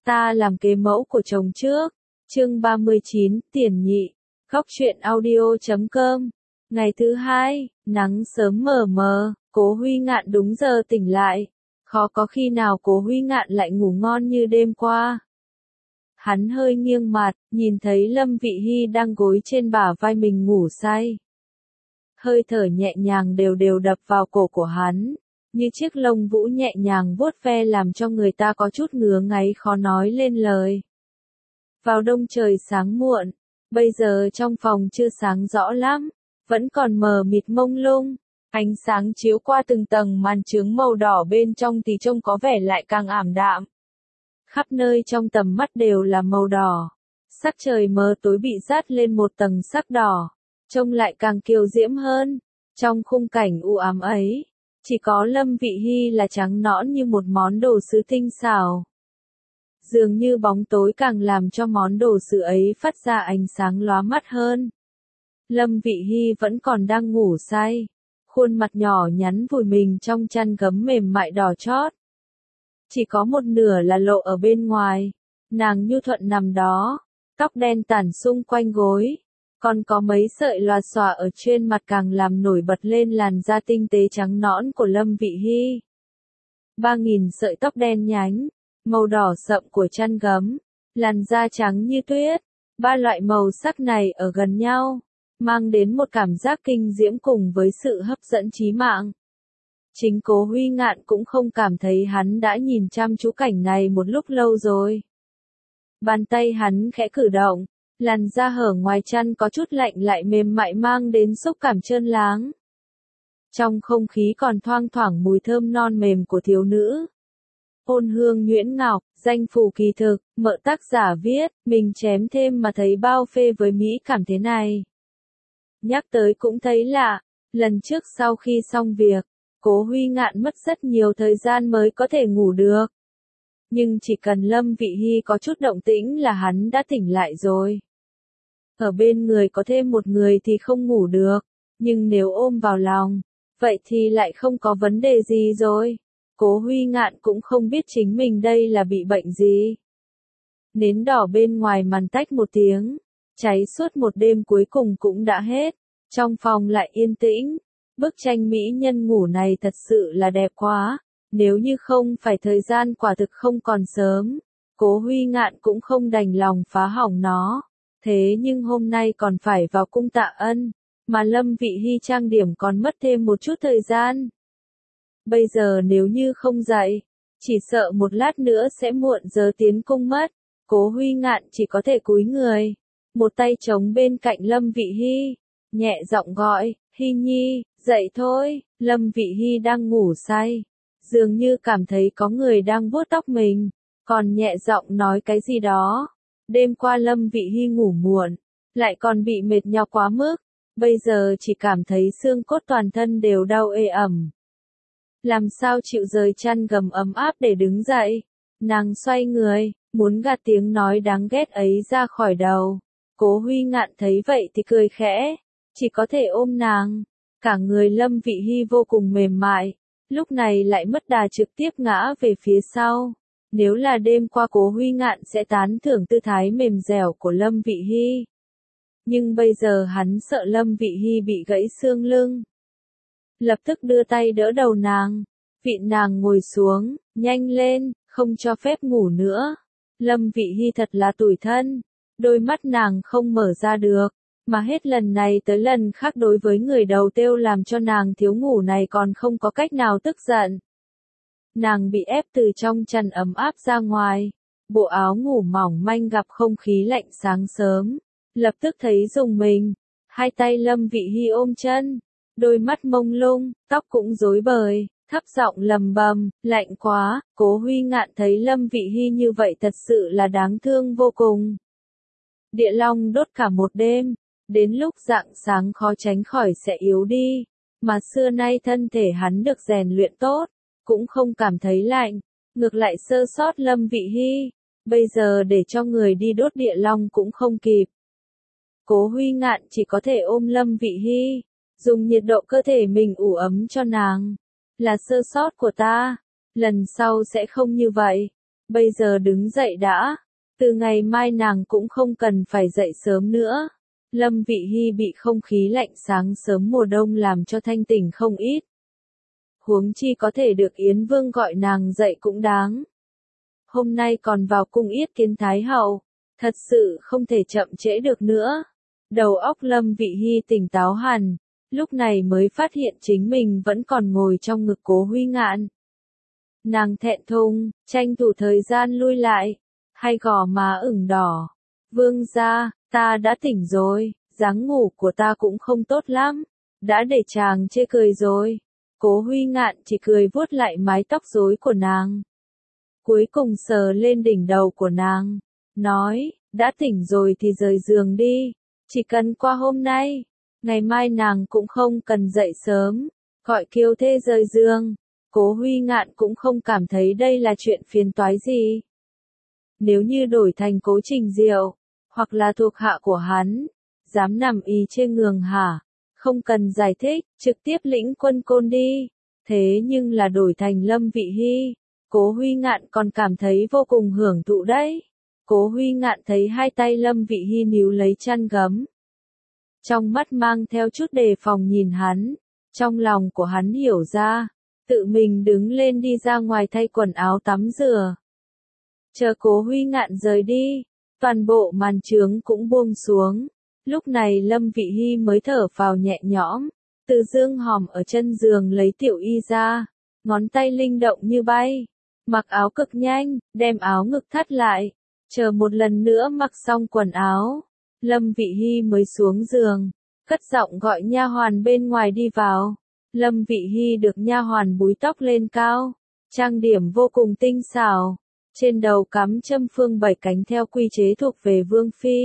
ta làm kế mẫu của chồng trước. Chương 39, tiền nhị. Góc truyện audio.com. Ngày thứ hai, nắng sớm mờ mờ, Cố Huy Ngạn đúng giờ tỉnh lại. Khó có khi nào Cố Huy Ngạn lại ngủ ngon như đêm qua. Hắn hơi nghiêng mặt, nhìn thấy Lâm Vị Hy đang gối trên bả vai mình ngủ say. Hơi thở nhẹ nhàng đều đều đập vào cổ của hắn, như chiếc lông vũ nhẹ nhàng vuốt ve làm cho người ta có chút ngứa ngáy khó nói lên lời. Vào đông trời sáng muộn, bây giờ trong phòng chưa sáng rõ lắm, vẫn còn mờ mịt mông lung, ánh sáng chiếu qua từng tầng màn chướng màu đỏ bên trong thì trông có vẻ lại càng ảm đạm. Khắp nơi trong tầm mắt đều là màu đỏ, sắc trời mờ tối bị dát lên một tầng sắc đỏ, trông lại càng kiều diễm hơn. Trong khung cảnh u ám ấy, chỉ có Lâm Vị Hy là trắng nõn như một món đồ sứ tinh xảo. Dường như bóng tối càng làm cho món đồ sứ ấy phát ra ánh sáng lóa mắt hơn. Lâm Vị Hy vẫn còn đang ngủ say, khuôn mặt nhỏ nhắn vùi mình trong chăn gấm mềm mại đỏ chót. Chỉ có một nửa là lộ ở bên ngoài, nàng nhu thuận nằm đó, tóc đen tản xung quanh gối, còn có mấy sợi lòa xòa ở trên mặt càng làm nổi bật lên làn da tinh tế trắng nõn của Lâm Vị Hy. 3.000 sợi tóc đen nhánh, màu đỏ sậm của chăn gấm, làn da trắng như tuyết, ba loại màu sắc này ở gần nhau, mang đến một cảm giác kinh diễm cùng với sự hấp dẫn chí mạng. Chính Cố Huy Ngạn cũng không cảm thấy hắn đã nhìn chăm chú cảnh này một lúc lâu rồi. Bàn tay hắn khẽ cử động, làn da hở ngoài chăn có chút lạnh lại mềm mại mang đến xúc cảm trơn láng. Trong không khí còn thoang thoảng mùi thơm non mềm của thiếu nữ. Ôn hương nhuyễn ngọc, danh phủ kỳ thực, mợ tác giả viết, mình chém thêm mà thấy bao phê với mỹ cảm thế này. Nhắc tới cũng thấy lạ, lần trước sau khi xong việc, Cố Huy Ngạn mất rất nhiều thời gian mới có thể ngủ được. Nhưng chỉ cần Lâm Vị Hy có chút động tĩnh là hắn đã tỉnh lại rồi. Ở bên người có thêm một người thì không ngủ được, nhưng nếu ôm vào lòng, vậy thì lại không có vấn đề gì rồi. Cố Huy Ngạn cũng không biết chính mình đây là bị bệnh gì. Nến đỏ bên ngoài màn tách một tiếng, cháy suốt một đêm cuối cùng cũng đã hết, trong phòng lại yên tĩnh. Bức tranh mỹ nhân ngủ này thật sự là đẹp quá, nếu như không phải thời gian quả thực không còn sớm, Cố Huy Ngạn cũng không đành lòng phá hỏng nó. Thế nhưng hôm nay còn phải vào cung tạ ân, mà Lâm Vị Hy trang điểm còn mất thêm một chút thời gian. Bây giờ nếu như không dậy, chỉ sợ một lát nữa sẽ muộn giờ tiến cung mất. Cố Huy Ngạn chỉ có thể cúi người, một tay chống bên cạnh Lâm Vị Hy, nhẹ giọng gọi, Hy Nhi, dậy thôi. Lâm Vị Hy đang ngủ say, dường như cảm thấy có người đang vuốt tóc mình, còn nhẹ giọng nói cái gì đó. Đêm qua Lâm Vị Hy ngủ muộn, lại còn bị mệt nhọc quá mức, bây giờ chỉ cảm thấy xương cốt toàn thân đều đau ê ẩm. Làm sao chịu rời chăn gầm ấm áp để đứng dậy? Nàng xoay người, muốn gạt tiếng nói đáng ghét ấy ra khỏi đầu. Cố Huy Ngạn thấy vậy thì cười khẽ, chỉ có thể ôm nàng. Cả người Lâm Vị Hy vô cùng mềm mại, lúc này lại mất đà trực tiếp ngã về phía sau. Nếu là đêm qua Cố Huy Ngạn sẽ tán thưởng tư thái mềm dẻo của Lâm Vị Hy. Nhưng bây giờ hắn sợ Lâm Vị Hy bị gãy xương lưng. Lập tức đưa tay đỡ đầu nàng, vịn nàng ngồi xuống, nhanh lên, không cho phép ngủ nữa. Lâm Vị Hy thật là tủi thân, đôi mắt nàng không mở ra được, mà hết lần này tới lần khác đối với người đầu têu làm cho nàng thiếu ngủ này còn không có cách nào tức giận. Nàng bị ép từ trong chăn ấm áp ra ngoài, bộ áo ngủ mỏng manh gặp không khí lạnh sáng sớm, lập tức thấy rùng mình, hai tay Lâm Vị Hy ôm chân, đôi mắt mông lung, tóc cũng rối bời, thấp giọng lầm bầm, lạnh quá. Cố Huy Ngạn thấy Lâm Vị Hy như vậy thật sự là đáng thương vô cùng. Địa long đốt cả một đêm, đến lúc rạng sáng khó tránh khỏi sẽ yếu đi, mà xưa nay thân thể hắn được rèn luyện tốt, cũng không cảm thấy lạnh, ngược lại sơ sót Lâm Vị Hy, bây giờ để cho người đi đốt địa long cũng không kịp. Cố Huy Ngạn chỉ có thể ôm Lâm Vị Hy, dùng nhiệt độ cơ thể mình ủ ấm cho nàng. Là sơ sót của ta, lần sau sẽ không như vậy. Bây giờ đứng dậy đã. Từ ngày mai nàng cũng không cần phải dậy sớm nữa. Lâm Vị Hy bị không khí lạnh sáng sớm mùa đông làm cho thanh tỉnh không ít. Huống chi có thể được Yến Vương gọi nàng dậy cũng đáng. Hôm nay còn vào cung yết kiến Thái Hậu, thật sự không thể chậm trễ được nữa. Đầu óc Lâm Vị Hy tỉnh táo hẳn, lúc này mới phát hiện chính mình vẫn còn ngồi trong ngực Cố Huy Ngạn. Nàng thẹn thùng, tranh thủ thời gian lui lại, hai gò má ửng đỏ. Vương gia, ta đã tỉnh rồi, dáng ngủ của ta cũng không tốt lắm, đã để chàng chê cười rồi. Cố Huy Ngạn chỉ cười vuốt lại mái tóc rối của nàng. Cuối cùng sờ lên đỉnh đầu của nàng, nói, đã tỉnh rồi thì rời giường đi, chỉ cần qua hôm nay, ngày mai nàng cũng không cần dậy sớm, gọi Kiều Thê rời giường. Cố Huy Ngạn cũng không cảm thấy đây là chuyện phiền toái gì. Nếu như đổi thành Cố Trình Diệu, hoặc là thuộc hạ của hắn, dám nằm ì trên giường hả? Không cần giải thích, trực tiếp lĩnh quân côn đi. Thế nhưng là đổi thành Lâm Vị Hy, Cố Huy Ngạn còn cảm thấy vô cùng hưởng thụ đấy. Cố Huy Ngạn thấy hai tay Lâm Vị Hy níu lấy chăn gấm. Trong mắt mang theo chút đề phòng nhìn hắn, trong lòng của hắn hiểu ra, tự mình đứng lên đi ra ngoài thay quần áo tắm rửa. Chờ Cố Huy Ngạn rời đi, toàn bộ màn trướng cũng buông xuống. Lúc này Lâm Vị Hy mới thở phào nhẹ nhõm, từ dương hòm ở chân giường lấy tiểu y ra, ngón tay linh động như bay, mặc áo cực nhanh, đem áo ngực thắt lại, chờ một lần nữa mặc xong quần áo, Lâm Vị Hy mới xuống giường, cất giọng gọi nha hoàn bên ngoài đi vào. Lâm Vị Hy được nha hoàn búi tóc lên cao, trang điểm vô cùng tinh xảo, trên đầu cắm châm phương 7 cánh theo quy chế thuộc về vương phi.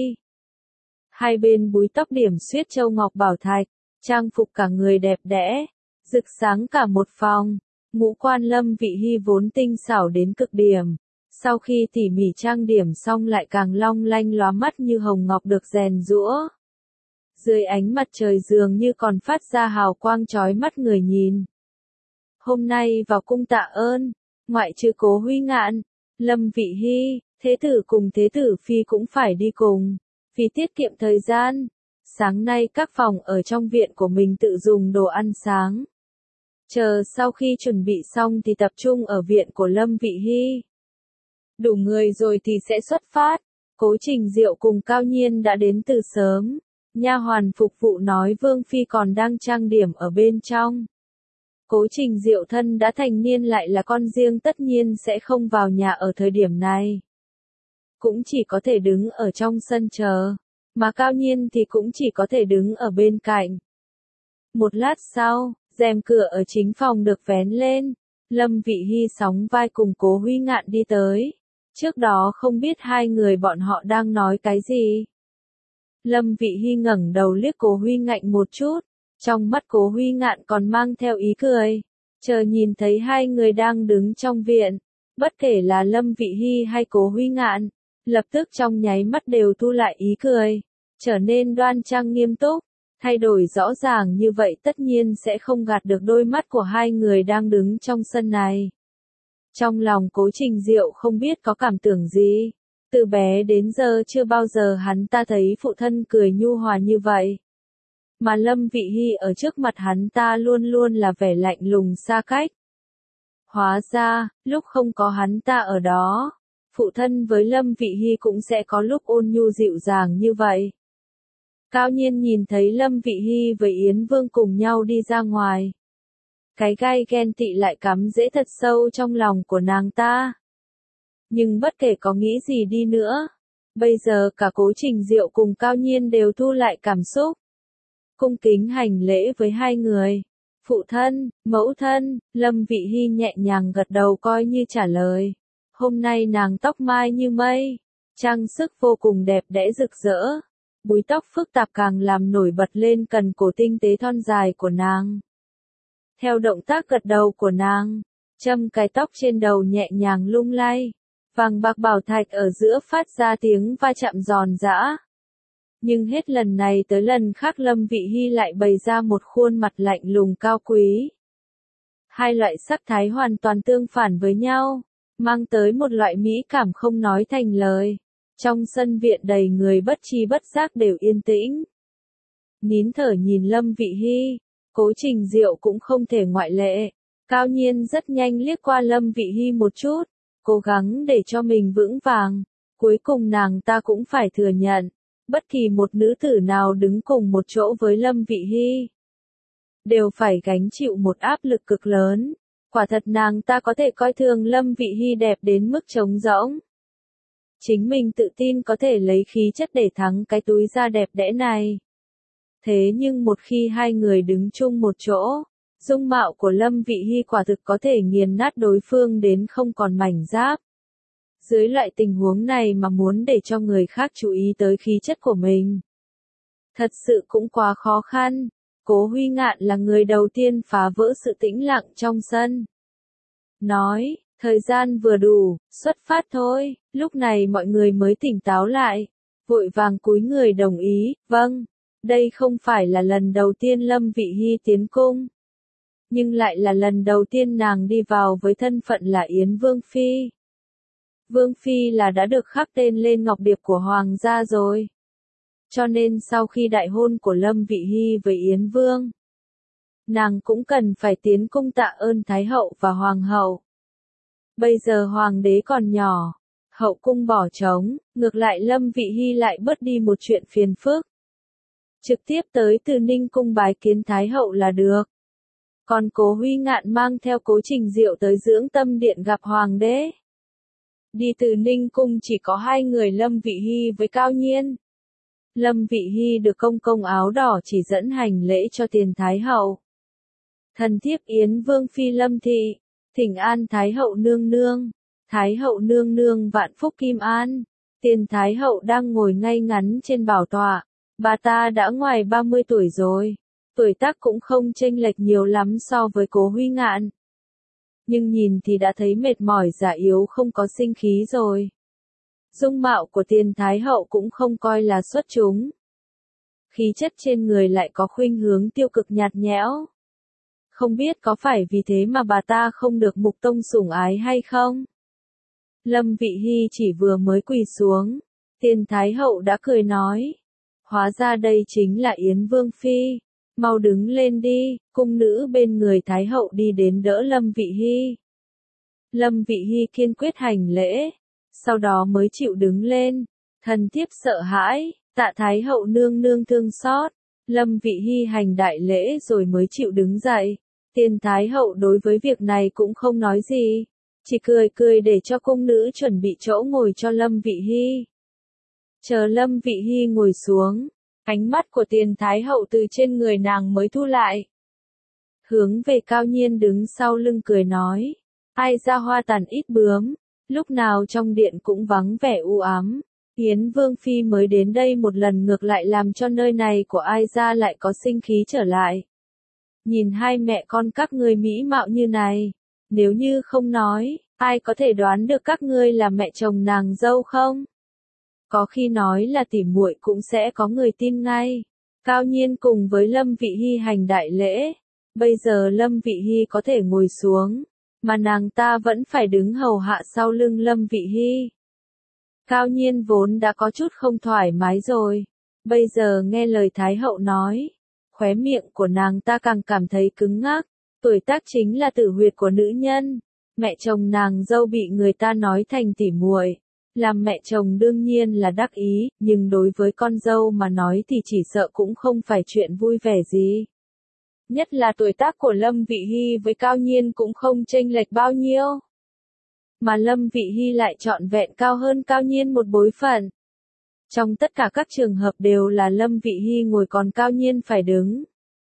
Hai bên búi tóc điểm xuyết châu ngọc bảo thạch, trang phục cả người đẹp đẽ, rực sáng cả một phòng. Ngũ quan Lâm Vị Hy vốn tinh xảo đến cực điểm, sau khi tỉ mỉ trang điểm xong lại càng long lanh lóa mắt như hồng ngọc được rèn giũa. Dưới ánh mặt trời dường như còn phát ra hào quang chói mắt người nhìn. Hôm nay vào cung tạ ơn, ngoại trừ Cố Huy Ngạn, Lâm Vị Hy, thế tử cùng thế tử phi cũng phải đi cùng, vì tiết kiệm thời gian. Sáng nay các phòng ở trong viện của mình tự dùng đồ ăn sáng. Chờ sau khi chuẩn bị xong thì tập trung ở viện của Lâm Vị Hy. Đủ người rồi thì sẽ xuất phát. Cố Trình Diệu cùng Cao Nhiên đã đến từ sớm. Nha hoàn phục vụ nói Vương Phi còn đang trang điểm ở bên trong. Cố Trình Diệu thân đã thành niên lại là con riêng tất nhiên sẽ không vào nhà ở thời điểm này. Cũng chỉ có thể đứng ở trong sân chờ. Mà Cao Nhiên thì cũng chỉ có thể đứng ở bên cạnh. Một lát sau, rèm cửa ở chính phòng được vén lên. Lâm Vị Hy sóng vai cùng Cố Huy Ngạn đi tới. Trước đó không biết hai người bọn họ đang nói cái gì. Lâm Vị Hy ngẩng đầu liếc Cố Huy Ngạn một chút. Trong mắt Cố Huy Ngạn còn mang theo ý cười. Chờ nhìn thấy hai người đang đứng trong viện. Bất kể là Lâm Vị Hy hay Cố Huy Ngạn, lập tức trong nháy mắt đều thu lại ý cười. Trở nên đoan trang nghiêm túc. Thay đổi rõ ràng như vậy tất nhiên sẽ không gạt được đôi mắt của hai người đang đứng trong sân này. Trong lòng Cố Trình Diệu không biết có cảm tưởng gì. Từ bé đến giờ chưa bao giờ hắn ta thấy phụ thân cười nhu hòa như vậy. Mà Lâm Vị Hy ở trước mặt hắn ta luôn luôn là vẻ lạnh lùng xa cách. Hóa ra, lúc không có hắn ta ở đó, phụ thân với Lâm Vị Hy cũng sẽ có lúc ôn nhu dịu dàng như vậy. Cao Nhiên nhìn thấy Lâm Vị Hy với Yến Vương cùng nhau đi ra ngoài. Cái gai ghen tị lại cắm rễ thật sâu trong lòng của nàng ta. Nhưng bất kể có nghĩ gì đi nữa, bây giờ cả Cố Trình Diệu cùng Cao Nhiên đều thu lại cảm xúc. Cung kính hành lễ với hai người. Phụ thân, mẫu thân, Lâm Vị Hy nhẹ nhàng gật đầu coi như trả lời. Hôm nay nàng tóc mai như mây, trang sức vô cùng đẹp đẽ rực rỡ. Búi tóc phức tạp càng làm nổi bật lên cần cổ tinh tế thon dài của nàng. Theo động tác gật đầu của nàng, châm cái tóc trên đầu nhẹ nhàng lung lay. Vàng bạc bảo thạch ở giữa phát ra tiếng va chạm giòn giã. Nhưng hết lần này tới lần khác Lâm Vị Hy lại bày ra một khuôn mặt lạnh lùng cao quý. Hai loại sắc thái hoàn toàn tương phản với nhau, mang tới một loại mỹ cảm không nói thành lời. Trong sân viện đầy người bất tri bất giác đều yên tĩnh. Nín thở nhìn Lâm Vị Hy, Cố Trình Diệu cũng không thể ngoại lệ. Cao Nhiên rất nhanh liếc qua Lâm Vị Hy một chút, cố gắng để cho mình vững vàng. Cuối cùng nàng ta cũng phải thừa nhận, bất kỳ một nữ tử nào đứng cùng một chỗ với Lâm Vị Hy, đều phải gánh chịu một áp lực cực lớn. Quả thật nàng ta có thể coi thường Lâm Vị Hy đẹp đến mức trống rỗng. Chính mình tự tin có thể lấy khí chất để thắng cái túi da đẹp đẽ này. Thế nhưng một khi hai người đứng chung một chỗ, dung mạo của Lâm Vị Hy quả thực có thể nghiền nát đối phương đến không còn mảnh giáp. Dưới loại tình huống này mà muốn để cho người khác chú ý tới khí chất của mình, thật sự cũng quá khó khăn. Cố Huy Ngạn là người đầu tiên phá vỡ sự tĩnh lặng trong sân. Nói, thời gian vừa đủ, xuất phát thôi. Lúc này mọi người mới tỉnh táo lại, vội vàng cúi người đồng ý, vâng. Đây không phải là lần đầu tiên Lâm Vị Hy tiến cung, nhưng lại là lần đầu tiên nàng đi vào với thân phận là Yến Vương Phi. Vương Phi là đã được khắc tên lên ngọc điệp của Hoàng gia rồi. Cho nên sau khi đại hôn của Lâm Vị Hy với Yến Vương, nàng cũng cần phải tiến cung tạ ơn Thái hậu và Hoàng hậu. Bây giờ Hoàng đế còn nhỏ, hậu cung bỏ trống, ngược lại Lâm Vị Hy lại bớt đi một chuyện phiền phức. Trực tiếp tới Từ Ninh cung bái kiến Thái hậu là được. Còn Cố Huy Ngạn mang theo Cố Trình Diệu tới Dưỡng Tâm Điện gặp Hoàng đế. Đi Từ Ninh cung chỉ có hai người Lâm Vị Hy với Cao Nhiên. Lâm Vị Hy được công công áo đỏ chỉ dẫn hành lễ cho tiền Thái hậu. Thần thiếp Yến Vương Phi Lâm Thị, thỉnh an Thái hậu nương nương. Thái hậu nương nương vạn phúc kim an. Tiền Thái hậu đang ngồi ngay ngắn trên bảo tọa. Bà ta đã ngoài 30 tuổi rồi, tuổi tác cũng không chênh lệch nhiều lắm so với Cố Huy Ngạn. Nhưng nhìn thì đã thấy mệt mỏi già yếu không có sinh khí rồi. Dung mạo của tiền Thái hậu cũng không coi là xuất chúng. Khí chất trên người lại có khuynh hướng tiêu cực nhạt nhẽo. Không biết có phải vì thế mà bà ta không được Mục Tông sủng ái hay không? Lâm Vị Hy chỉ vừa mới quỳ xuống, tiền Thái hậu đã cười nói. Hóa ra đây chính là Yến Vương Phi, mau đứng lên đi. Cung nữ bên người Thái hậu đi đến đỡ Lâm Vị Hy. Lâm Vị Hy kiên quyết hành lễ, sau đó mới chịu đứng lên. Thần thiếp sợ hãi, tạ Thái hậu nương nương thương xót. Lâm Vị Hy hành đại lễ rồi mới chịu đứng dậy. Tiền Thái hậu đối với việc này cũng không nói gì, chỉ cười cười để cho cung nữ chuẩn bị chỗ ngồi cho Lâm Vị Hy. Chờ Lâm Vị Hy ngồi xuống, ánh mắt của tiền Thái hậu từ trên người nàng mới thu lại. Hướng về Cao Nhiên đứng sau lưng cười nói, ai ra hoa tàn ít bướm, lúc nào trong điện cũng vắng vẻ u ám. Yến Vương Phi mới đến đây một lần ngược lại làm cho nơi này của ai ra lại có sinh khí trở lại. Nhìn hai mẹ con các ngươi mỹ mạo như này, nếu như không nói, ai có thể đoán được các ngươi là mẹ chồng nàng dâu không? Có khi nói là tỉ muội cũng sẽ có người tin ngay. Cao Nhiên cùng với Lâm Vị Hy hành đại lễ. Bây giờ Lâm Vị Hy có thể ngồi xuống, mà nàng ta vẫn phải đứng hầu hạ sau lưng Lâm Vị Hy. Cao Nhiên vốn đã có chút không thoải mái rồi. Bây giờ nghe lời Thái hậu nói, khóe miệng của nàng ta càng cảm thấy cứng ngắc. Tuổi tác chính là tử huyệt của nữ nhân. Mẹ chồng nàng dâu bị người ta nói thành tỉ muội. Làm mẹ chồng đương nhiên là đắc ý, nhưng đối với con dâu mà nói thì chỉ sợ cũng không phải chuyện vui vẻ gì. Nhất là tuổi tác của Lâm Vị Hy với Cao Nhiên cũng không chênh lệch bao nhiêu. Mà Lâm Vị Hy lại trọn vẹn cao hơn Cao Nhiên một bối phận. Trong tất cả các trường hợp đều là Lâm Vị Hy ngồi còn Cao Nhiên phải đứng.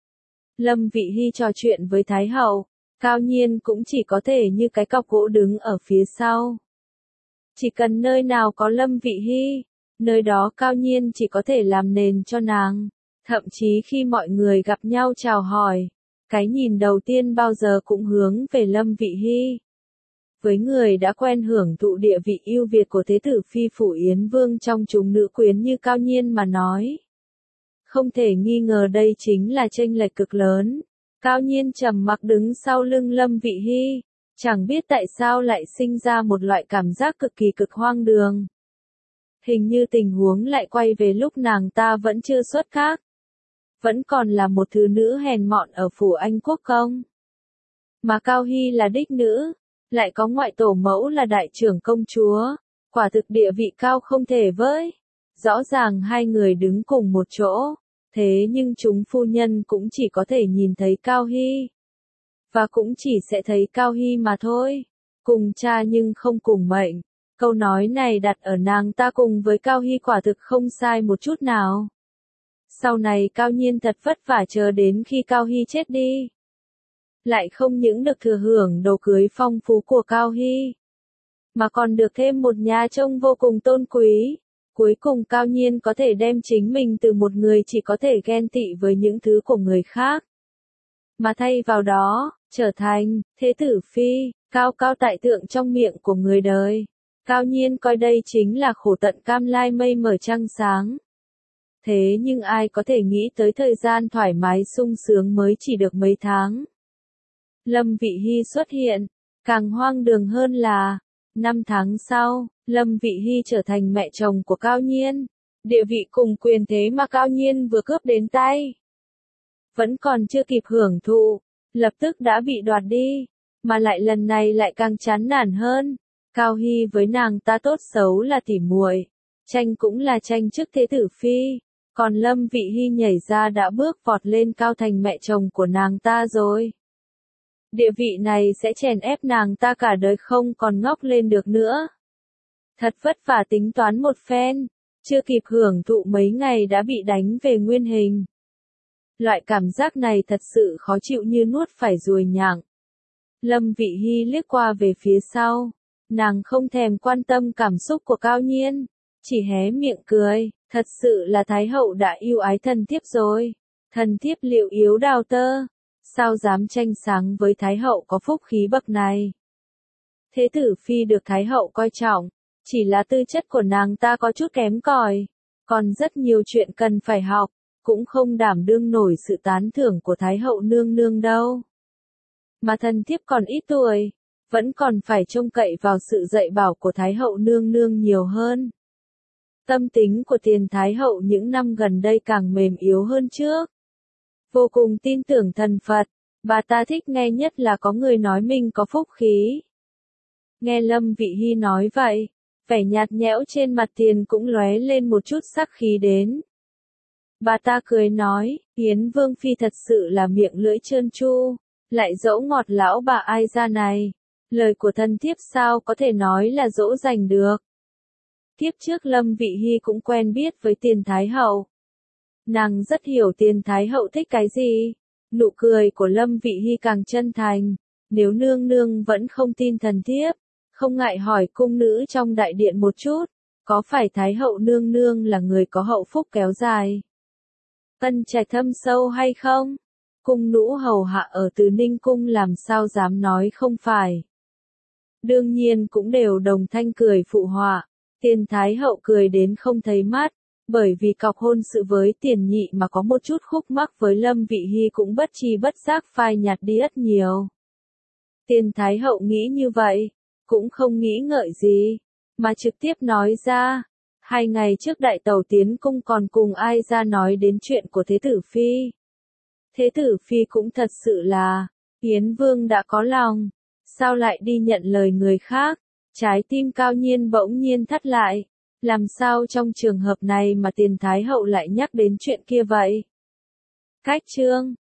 Lâm Vị Hy trò chuyện với Thái hậu, Cao Nhiên cũng chỉ có thể như cái cọc gỗ đứng ở phía sau. Chỉ cần nơi nào có Lâm Vị Hy, nơi đó Cao Nhiên chỉ có thể làm nền cho nàng. Thậm chí khi mọi người gặp nhau chào hỏi, cái nhìn đầu tiên bao giờ cũng hướng về Lâm Vị Hy. Với người đã quen hưởng thụ địa vị ưu việt của thế tử phi phủ Yến Vương trong chúng nữ quyến như Cao Nhiên mà nói, không thể nghi ngờ đây chính là chênh lệch cực lớn. Cao Nhiên trầm mặc đứng sau lưng Lâm Vị Hy, Chẳng biết tại sao lại sinh ra một loại cảm giác cực kỳ cực hoang đường. Hình như tình huống lại quay về lúc nàng ta vẫn chưa xuất các. Vẫn còn là một thứ nữ hèn mọn ở phủ Anh Quốc công. Mà Cao Hy là đích nữ, lại có ngoại tổ mẫu là đại trưởng công chúa. Quả thực địa vị cao không thể với. Rõ ràng hai người đứng cùng một chỗ. Thế nhưng chúng phu nhân cũng chỉ có thể nhìn thấy Cao Hy. Và cũng chỉ sẽ thấy Cao Hy mà thôi. Cùng cha nhưng không cùng mệnh. Câu nói này đặt ở nàng ta cùng với Cao Hy quả thực không sai một chút nào. Sau này Cao Nhiên thật vất vả chờ đến khi Cao Hy chết đi. Lại không những được thừa hưởng đồ cưới phong phú của Cao Hy. Mà còn được thêm một nhà trông vô cùng tôn quý. Cuối cùng Cao Nhiên có thể đem chính mình từ một người chỉ có thể ghen tị với những thứ của người khác. Mà thay vào đó, trở thành thế tử phi, cao cao tại thượng trong miệng của người đời. Cao Nhiên coi đây chính là khổ tận cam lai mây mở trăng sáng. Thế nhưng ai có thể nghĩ tới thời gian thoải mái sung sướng mới chỉ được mấy tháng. Lâm Vị Hy xuất hiện, càng hoang đường hơn là, 5 tháng sau, Lâm Vị Hy trở thành mẹ chồng của Cao Nhiên. Địa vị cùng quyền thế mà Cao Nhiên vừa cướp đến tay. Vẫn còn chưa kịp hưởng thụ, lập tức đã bị đoạt đi, mà lại lần này lại càng chán nản hơn. Cao Hy với nàng ta tốt xấu là tỉ muội, tranh cũng là tranh chức thế tử phi, còn Lâm Vị Hy nhảy ra đã bước vọt lên cao thành mẹ chồng của nàng ta rồi. Địa vị này sẽ chèn ép nàng ta cả đời không còn ngóc lên được nữa. Thật vất vả tính toán một phen, chưa kịp hưởng thụ mấy ngày đã bị đánh về nguyên hình. Loại cảm giác này thật sự khó chịu như nuốt phải ruồi nhặng. Lâm Vị Hy liếc qua về phía sau, nàng không thèm quan tâm cảm xúc của Cao Nhiên, chỉ hé miệng cười, thật sự là Thái hậu đã yêu ái thần thiếp rồi. Thần thiếp liệu yếu đào tơ, sao dám tranh sáng với Thái hậu có phúc khí bậc này. Thế tử phi được Thái hậu coi trọng, chỉ là tư chất của nàng ta có chút kém cỏi, còn rất nhiều chuyện cần phải học, cũng không đảm đương nổi sự tán thưởng của Thái hậu nương nương đâu. Mà thần thiếp còn ít tuổi, vẫn còn phải trông cậy vào sự dạy bảo của Thái hậu nương nương nhiều hơn. Tâm tính của tiền Thái hậu những năm gần đây càng mềm yếu hơn trước. Vô cùng tin tưởng thần Phật, bà ta thích nghe nhất là có người nói mình có phúc khí. Nghe Lâm Vị Hy nói vậy, vẻ nhạt nhẽo trên mặt tiền cũng lóe lên một chút sắc khí đến. Bà ta cười nói, Yến Vương Phi thật sự là miệng lưỡi trơn tru, lại dỗ ngọt lão bà ai ra này. Lời của thần thiếp sao có thể nói là dỗ dành được. Kiếp trước Lâm Vị Hy cũng quen biết với tiền Thái hậu. Nàng rất hiểu tiền Thái hậu thích cái gì. Nụ cười của Lâm Vị Hy càng chân thành. Nếu nương nương vẫn không tin thần thiếp, không ngại hỏi cung nữ trong đại điện một chút, có phải Thái hậu nương nương là người có hậu phúc kéo dài, ân trạch thâm sâu hay không? Cung nữ hầu hạ ở Từ Ninh cung làm sao dám nói không phải. Đương nhiên cũng đều đồng thanh cười phụ họa. Tiền Thái hậu cười đến không thấy mắt, bởi vì cọc hôn sự với Tiền Nhị mà có một chút khúc mắc với Lâm Vị Hy cũng bất tri bất giác phai nhạt đi rất nhiều. Tiền Thái hậu nghĩ như vậy, cũng không nghĩ ngợi gì, mà trực tiếp nói ra. 2 ngày trước đại tẩu tiến cung còn cùng ai ra nói đến chuyện của Thế tử Phi. Thế tử Phi cũng thật sự là, Yến Vương đã có lòng, sao lại đi nhận lời người khác, trái tim Cao Nhiên bỗng nhiên thắt lại, làm sao trong trường hợp này mà tiền Thái hậu lại nhắc đến chuyện kia vậy? Cách chương